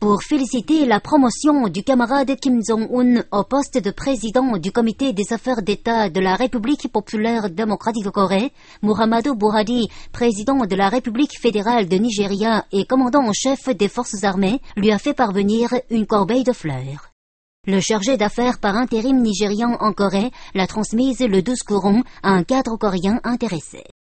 Pour féliciter la promotion du camarade Kim Jong-un au poste de président du comité des affaires d'État de la République populaire démocratique de Corée, Muhammadu Buhari, président de la République fédérale de Nigeria et commandant en chef des forces armées, lui a fait parvenir une corbeille de fleurs. Le chargé d'affaires par intérim nigérian en Corée l'a transmise le 12 courant à un cadre coréen intéressé.